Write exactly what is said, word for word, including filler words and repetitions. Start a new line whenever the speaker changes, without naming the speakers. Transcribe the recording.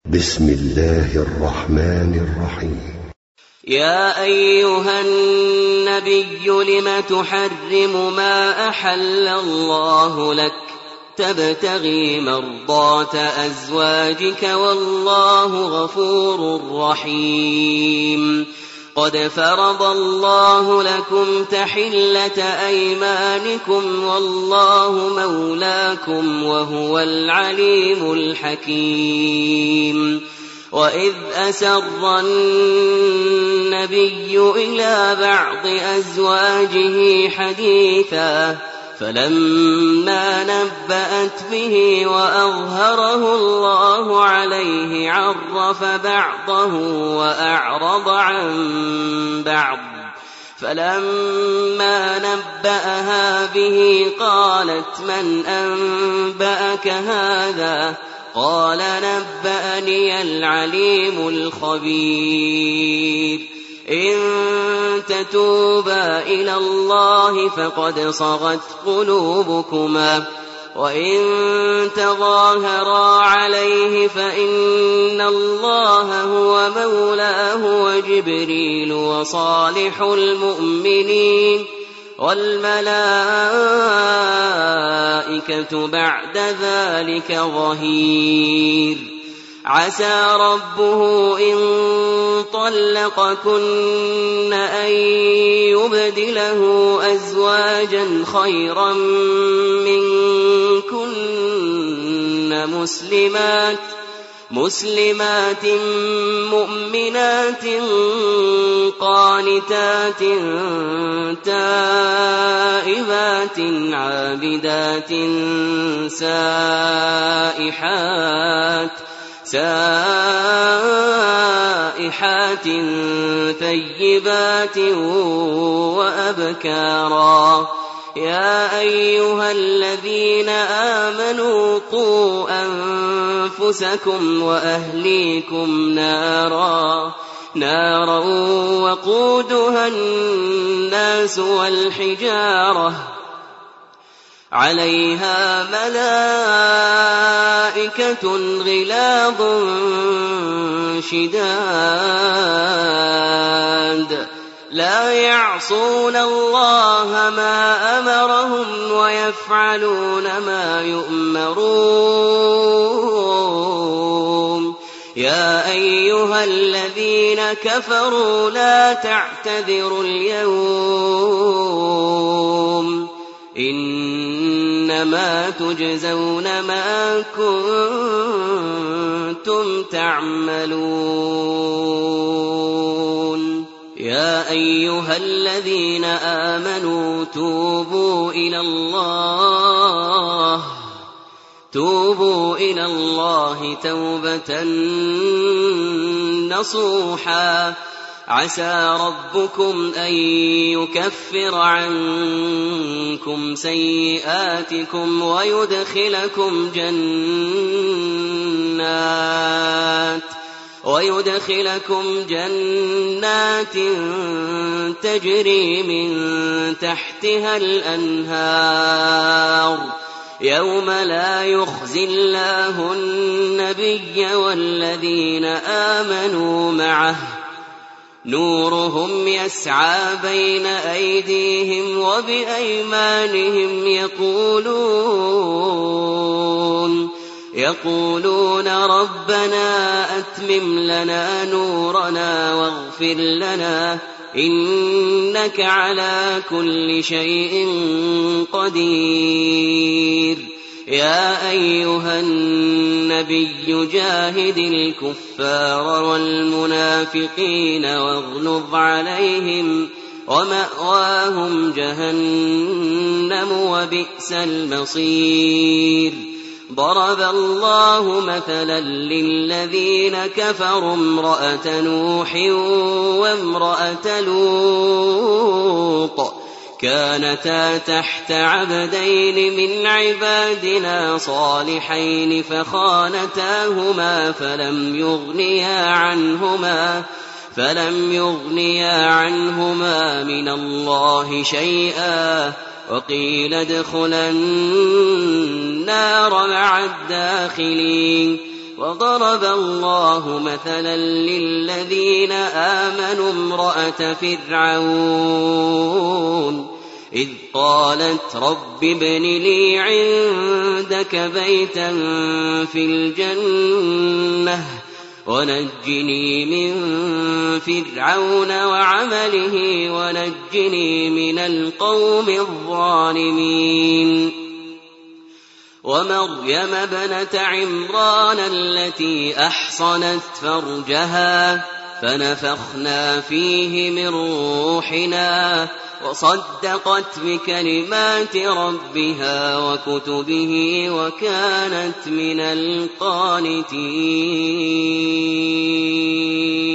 بسم الله الرحمن الرحيم.
يا أيها النبي لم تحرم ما أحل الله لك تبتغي مرضات أزواجك والله غفور رحيم. قد فرض الله لكم تحلة أيمانكم والله مولاكم وهو العليم الحكيم. وإذ أسر النبي إلى بعض أزواجه حديثا فلما نبأت به وأظهره الله عليه عرف بعضه وأعرض عن بعض. فلما نبأها به قالت من أنبأك هذا؟ قال نبأني العليم الخبير. إن تتوبا إلى الله فقد صغت قلوبكما وإن تظاهرا عليه فإن الله هو مولاه وجبريل وصالح المؤمنين والملائكة بعد ذلك ظهير. عسى ربه إن طلقكن أن يبدله أزواجا خيرا منكن مسلمات مسلمات مؤمنات قانتات تائبات عابدات سائحات سائحات ثيبات وأبكارا. يا أيها الذين آمنوا قوا أنفسكم وأهليكم نارا نارا وقودها الناس والحجارة عليها ملائكة غلاظ شداد لا يعصون الله ما أمرهم ويفعلون ما يؤمرون. يا أيها الذين كفروا لا تعتذروا اليوم إنما تجزون ما كنتم تعملون. يا أيها الذين آمنوا توبوا إلى الله توبوا إلى الله توبة نصوحا. عسى ربكم أن يكفر عنكم سيئاتكم ويدخلكم جنات ويدخلكم جنات تجري من تحتها الأنهار يوم لا يخزي الله النبي والذين آمنوا معه نورهم يسعى بين أيديهم وبأيمانهم يقولون يقولون ربنا أتمم لنا نورنا واغفر لنا إنك على كل شيء قدير. يا أيها النبي جاهد الكفار والمنافقين واغلظ عليهم ومأواهم جهنم وبئس المصير. ضرب الله مثلا للذين كفروا امرأة نوح وامرأة لوط كانتا تحت عبدين من عبادنا صالحين فخانتاهما فلم يغنيا عنهما فلم يغنيا عنهما من الله شيئا وقيل ادخلا النار مع الداخلين. وضرب الله مثلا للذين آمنوا امرأة فرعون إذ قالت رب ابن لي عندك بيتا في الجنة ونجني من فرعون وعمله ونجني من القوم الظالمين ومريم ابنة عمران التي أحصنت فرجها فنفخنا فيه من روحنا وصدقت بكلمات ربها وكتبه وكانت من القانتين.